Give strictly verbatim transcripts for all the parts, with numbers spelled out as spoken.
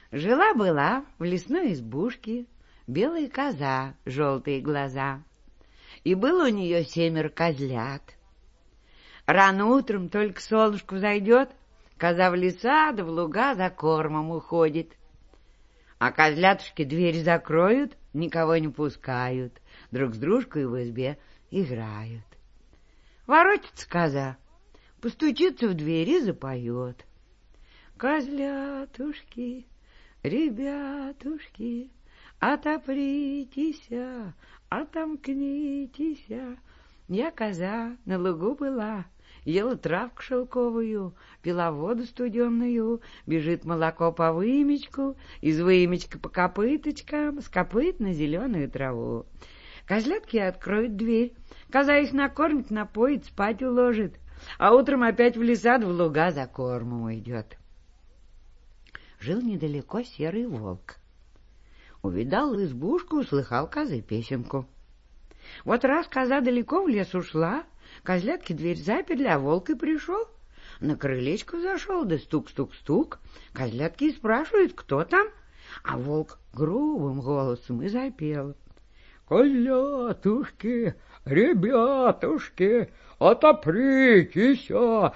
Жила-была в лесной избушке белая коза, желтые глаза, и было у нее семеро козлят. Рано утром только солнышко взойдет, коза в леса да в луга за кормом уходит. А козлятушки дверь закроют, никого не пускают, друг с дружкой в избе играют. Воротится коза, постучится в дверь и запоет. Козлятушки, ребятушки, отопритесь, отомкнитесь. Я коза на лугу была, ела травку шелковую, пила воду студенную, бежит молоко по вымечку, из вымечка по копыточкам, с копыт на зеленую траву. Козлятки откроют дверь, коза их накормит, напоит, спать уложит, а утром опять в леса да в луга за кормом уйдет. Жил недалеко серый волк. Увидал избушку, услыхал козы песенку. Вот раз коза далеко в лес ушла, козлятки дверь заперли, а волк и пришел. На крылечко зашел, да стук-стук-стук. Козлятки и спрашивают, кто там, а волк грубым голосом и запел. Козлятушки, ребятушки, отопритесь,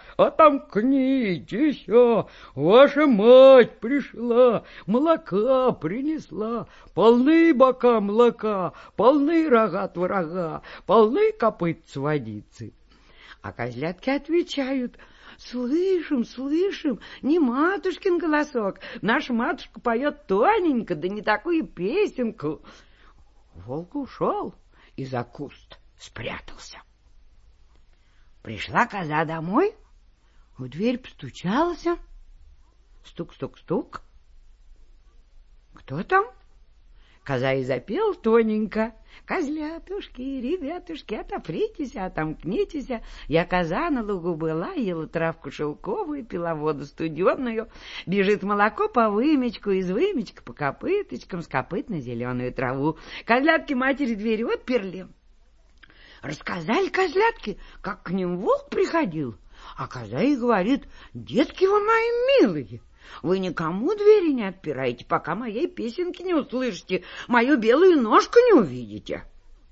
отомкнитесь, ваша мать пришла, молока принесла, полны бока молока, полны рога творога, полны копытца водицы. А козлятки отвечают: слышим, слышим, не матушкин голосок, наша матушка поет тоненько, да не такую песенку. Волк ушел и за куст спрятался. Пришла коза домой, в дверь постучалась. Стук-стук-стук. Кто там? Коза и запел тоненько. Козлятушки, ребятушки, отопритесь, отомкнитесь. Я коза на лугу была, ела травку шелковую, пила воду студеную. Бежит молоко по вымечку, из вымечка по копыточкам, с копыт на зеленую траву. Козлятки матери дверь отперли. Рассказали козлятки, как к ним волк приходил. А коза и говорит: детки вы мои милые, вы никому двери не отпираете, пока моей песенки не услышите, мою белую ножку не увидите.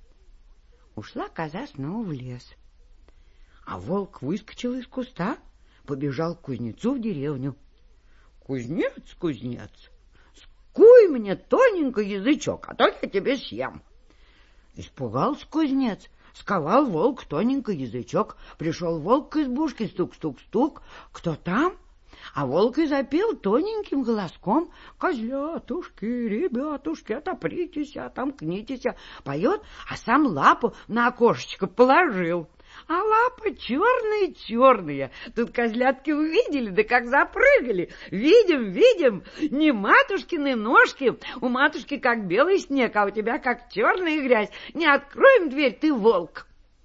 Ушла коза снова в лес. А волк выскочил из куста, побежал к кузнецу в деревню. Кузнец, кузнец, скуй мне тоненько язычок, а то я тебе съем. Испугался кузнец. Сковал волк тоненько язычок. Пришел волк к избушке, стук-стук-стук. Кто там? А волк и запел тоненьким голоском: козлятушки, ребятушки, отопритесь, отомкнитесь. Поет, а сам лапу на окошечко положил. А лапы черные-черные. Тут козлятки увидели, да как запрыгали. Видим, видим, не матушкины ножки. У матушки как белый снег, а у тебя как черная грязь. Не откроем дверь, ты волк.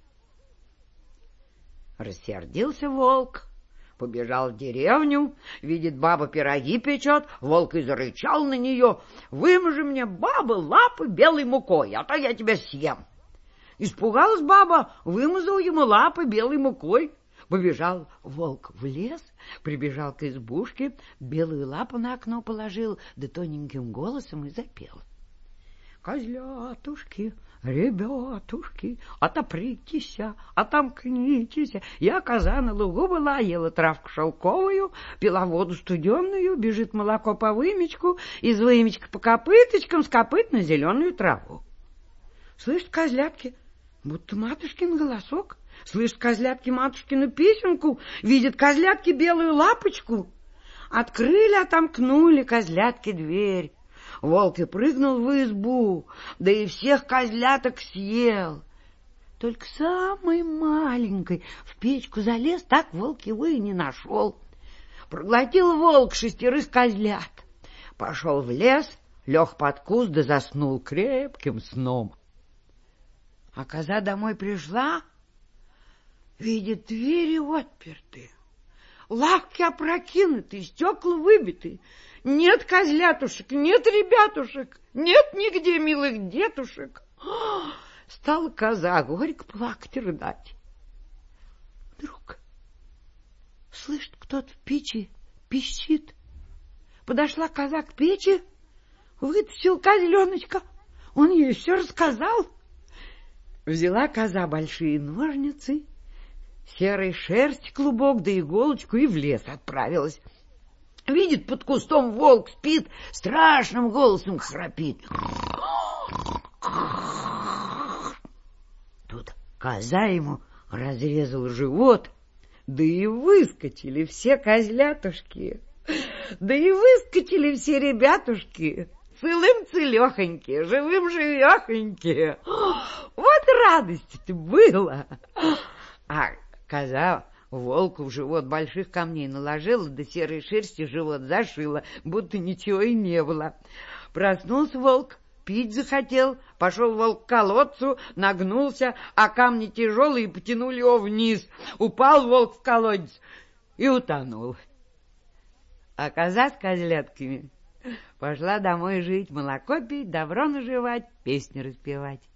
Рассердился волк, побежал в деревню, видит, баба пироги печет, волк и зарычал на нее: вымажи мне, баба, лапы белой мукой, а то я тебя съем. Испугалась баба, вымазал ему лапы белой мукой. Побежал волк в лес, прибежал к избушке, белую лапу на окно положил, да тоненьким голосом и запел: козлятушки, ребятушки, отопритесь, отомкнитесь. Я коза на лугу была, ела травку шелковую, пила воду студенную, бежит молоко по вымечку, из вымечка по копыточкам, с копыт на зеленую траву. Слышат козлятки, будто матушкин голосок, слышат козлятки матушкину песенку, видят козлятки белую лапочку. Открыли, отомкнули козлятки дверь. Волк и прыгнул в избу, да и всех козляток съел. Только самый маленький в печку залез, так волк его и не нашел. Проглотил волк шестерых козлят, пошел в лес, лег под куст да заснул крепким сном. А коза домой пришла, видит, двери отперты, лавки опрокинуты, стекла выбиты. Нет козлятушек, нет ребятушек, нет нигде милых детушек. Стала коза горько плакать и рыдать. Вдруг слышит, кто-то в печи пищит. Подошла коза к печи, вытащил козленочка. Он ей все рассказал. Взяла коза большие ножницы, серой шерсти клубок да иголочку и в лес отправилась. Видит, под кустом волк спит, страшным голосом храпит. Тут коза ему разрезала живот, да и выскочили все козлятушки, да и выскочили все ребятушки, целым-целехоньки, живым-живехоньки. Вот радость-то было! А коза волку в живот больших камней наложила, да серой шерсти живот зашила, будто ничего и не было. Проснулся волк, пить захотел, пошел волк к колодцу, нагнулся, а камни тяжелые потянули его вниз. Упал волк в колодец и утонул. А коза с козлятками пошла домой жить, молоко пить, добро наживать, песни распевать.